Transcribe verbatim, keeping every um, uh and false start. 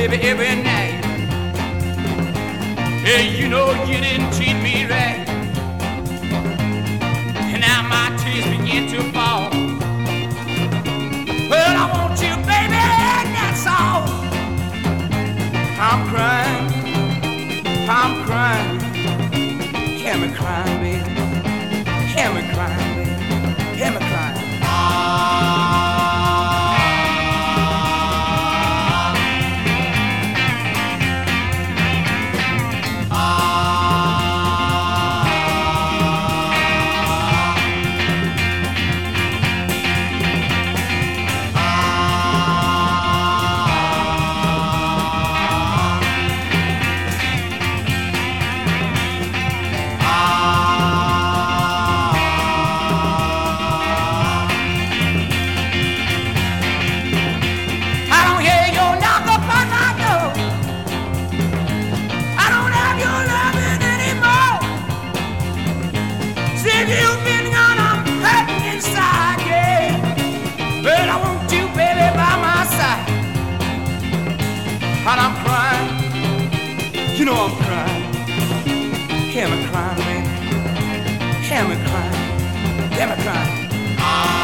baby, every night. Hey, you know you didn't treat me right, and now my tears begin to fall. Well, I want you, baby, and that's all. I'm crying, I'm crying. Hear me crying, baby. Hear me crying, baby. Hear me crying. You've been gone, I'm hurting inside, yeah. But I want you, baby, by my side. And I'm crying, you know I'm crying. Hear me crying, baby. Hear me crying, hear me crying.